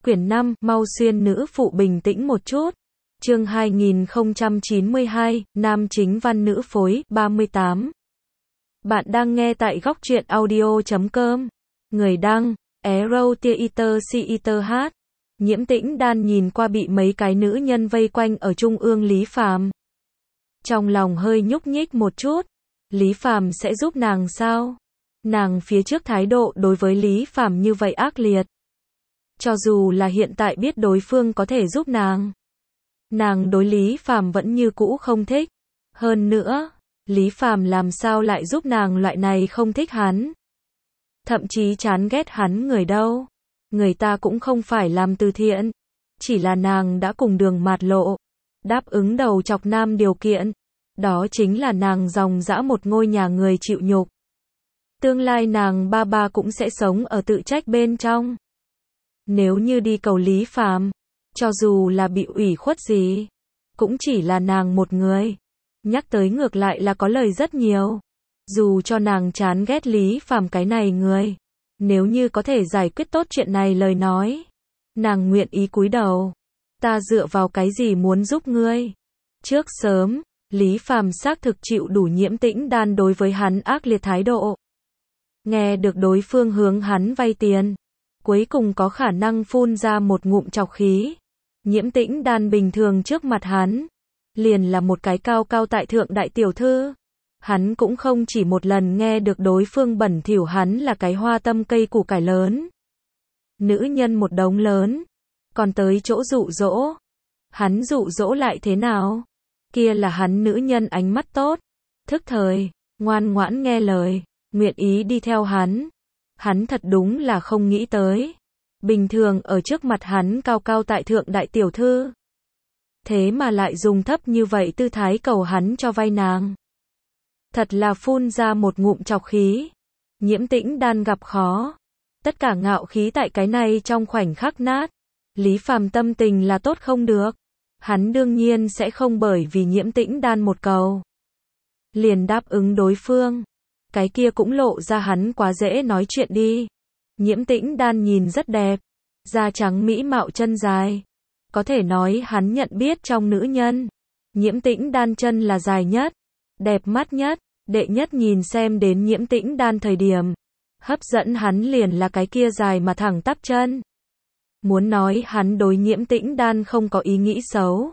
Quyển 5, mau xuyên nữ phụ bình tĩnh một chút. Chương 2092, nam chính văn nữ phối, 38. Bạn đang nghe tại góc truyện audio.com. Người đăng, Arrow Theater Theater H. Nhiễm Tĩnh Đan nhìn qua bị mấy cái nữ nhân vây quanh ở trung ương Lý Phàm. Trong lòng hơi nhúc nhích một chút. Lý Phàm sẽ giúp nàng sao? Nàng phía trước thái độ đối với Lý Phàm như vậy ác liệt. Cho dù là hiện tại biết đối phương có thể giúp nàng đối Lý Phàm vẫn như cũ không thích. Hơn nữa, Lý Phàm làm sao lại giúp nàng loại này không thích hắn. Thậm chí chán ghét hắn người đâu. Người ta cũng không phải làm từ thiện. Chỉ là nàng đã cùng Đường Mạt Lộ đáp ứng đầu chọc nam điều kiện. Đó chính là nàng dòng dã một ngôi nhà người chịu nhục. Tương lai nàng ba cũng sẽ sống ở tự trách bên trong. Nếu như đi cầu Lý Phàm, cho dù là bị ủy khuất gì, cũng chỉ là nàng một người. Nhắc tới ngược lại là có lời rất nhiều. Dù cho nàng chán ghét Lý Phàm cái này người, nếu như có thể giải quyết tốt chuyện này lời nói, nàng nguyện ý cúi đầu. Ta dựa vào cái gì muốn giúp ngươi? Trước sớm, Lý Phàm xác thực chịu đủ Nhiễm Tĩnh Đan đối với hắn ác liệt thái độ. Nghe được đối phương hướng hắn vay tiền, cuối cùng có khả năng phun ra một ngụm trọc khí. Nhiễm Tĩnh Đan bình thường trước mặt hắn, liền là một cái cao cao tại thượng đại tiểu thư. Hắn cũng không chỉ một lần nghe được đối phương bẩn thỉu hắn là cái hoa tâm cây củ cải lớn. Nữ nhân một đống lớn, còn tới chỗ dụ dỗ. Hắn dụ dỗ lại thế nào? Kia là hắn nữ nhân ánh mắt tốt, thức thời, ngoan ngoãn nghe lời, nguyện ý đi theo hắn. Hắn thật đúng là không nghĩ tới. Bình thường ở trước mặt hắn cao cao tại thượng đại tiểu thư, thế mà lại dùng thấp như vậy tư thái cầu hắn cho vay nàng. Thật là phun ra một ngụm trọc khí. Nhiễm Tĩnh Đan gặp khó. Tất cả ngạo khí tại cái này trong khoảnh khắc nát. Lý Phàm tâm tình là tốt không được. Hắn đương nhiên sẽ không bởi vì Nhiễm Tĩnh Đan một cầu liền đáp ứng đối phương. Cái kia cũng lộ ra hắn quá dễ nói chuyện đi. Nhiễm Tĩnh Đan nhìn rất đẹp, da trắng mỹ mạo chân dài. Có thể nói hắn nhận biết trong nữ nhân, Nhiễm Tĩnh Đan chân là dài nhất, đẹp mắt nhất, đệ nhất nhìn xem đến Nhiễm Tĩnh Đan thời điểm. Hấp dẫn hắn liền là cái kia dài mà thẳng tắp chân. Muốn nói hắn đối Nhiễm Tĩnh Đan không có ý nghĩ xấu,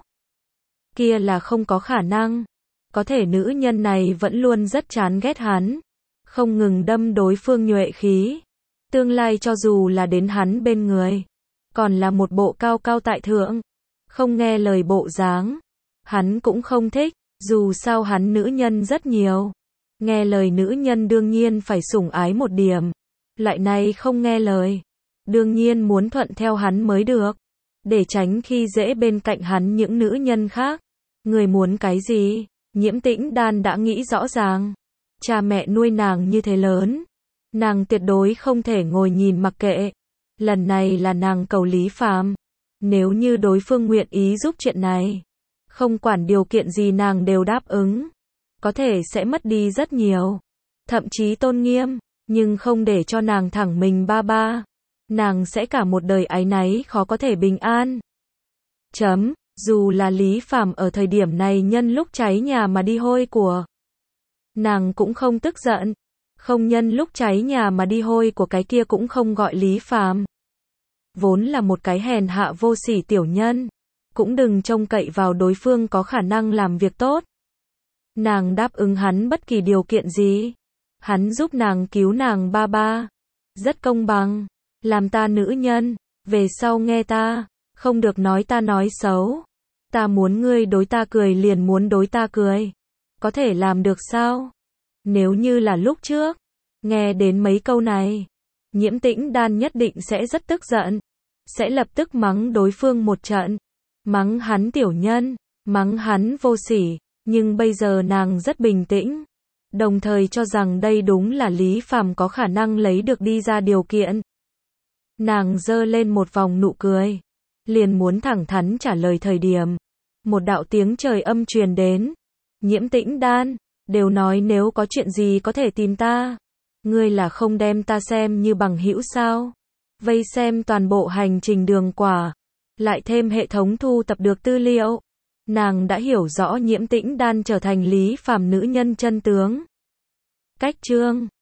kia là không có khả năng. Có thể nữ nhân này vẫn luôn rất chán ghét hắn, không ngừng đâm đối phương nhuệ khí. Tương lai cho dù là đến hắn bên người, còn là một bộ cao cao tại thượng, không nghe lời bộ dáng. Hắn cũng không thích, dù sao hắn nữ nhân rất nhiều. Nghe lời nữ nhân đương nhiên phải sủng ái một điểm. Loại này không nghe lời, đương nhiên muốn thuận theo hắn mới được. Để tránh khi dễ bên cạnh hắn những nữ nhân khác. Người muốn cái gì? Nhiễm Tĩnh Đan đã nghĩ rõ ràng. Cha mẹ nuôi nàng như thế lớn, nàng tuyệt đối không thể ngồi nhìn mặc kệ. Lần này là nàng cầu Lý Phàm. Nếu như đối phương nguyện ý giúp chuyện này, không quản điều kiện gì nàng đều đáp ứng. Có thể sẽ mất đi rất nhiều, thậm chí tôn nghiêm, nhưng không để cho nàng thẳng mình ba. Nàng sẽ cả một đời áy náy khó có thể bình an. Dù là Lý Phàm ở thời điểm này nhân lúc cháy nhà mà đi hôi của, nàng cũng không tức giận. Không nhân lúc cháy nhà mà đi hôi của cái kia cũng không gọi Lý Phàm. Vốn là một cái hèn hạ vô sỉ tiểu nhân, cũng đừng trông cậy vào đối phương có khả năng làm việc tốt. Nàng đáp ứng hắn bất kỳ điều kiện gì. Hắn giúp nàng cứu nàng ba. Rất công bằng. Làm ta nữ nhân, về sau nghe ta, không được nói ta nói xấu. Ta muốn ngươi đối ta cười liền muốn đối ta cười. Có thể làm được sao? Nếu như là lúc trước, nghe đến mấy câu này, Nhiễm Tĩnh Đan nhất định sẽ rất tức giận. Sẽ lập tức mắng đối phương một trận. Mắng hắn tiểu nhân, mắng hắn vô sỉ. Nhưng bây giờ nàng rất bình tĩnh. Đồng thời cho rằng đây đúng là Lý Phàm có khả năng lấy được đi ra điều kiện. Nàng giơ lên một vòng nụ cười. Liền muốn thẳng thắn trả lời thời điểm. Một đạo tiếng trời âm truyền đến. Nhiễm Tĩnh Đan, đều nói nếu có chuyện gì có thể tìm ta. Ngươi là không đem ta xem như bằng hữu sao? vây xem toàn bộ hành trình đường quả, lại thêm hệ thống thu tập được tư liệu. Nàng đã hiểu rõ Nhiễm Tĩnh Đan trở thành Lý Phàm nữ nhân chân tướng. Cách chương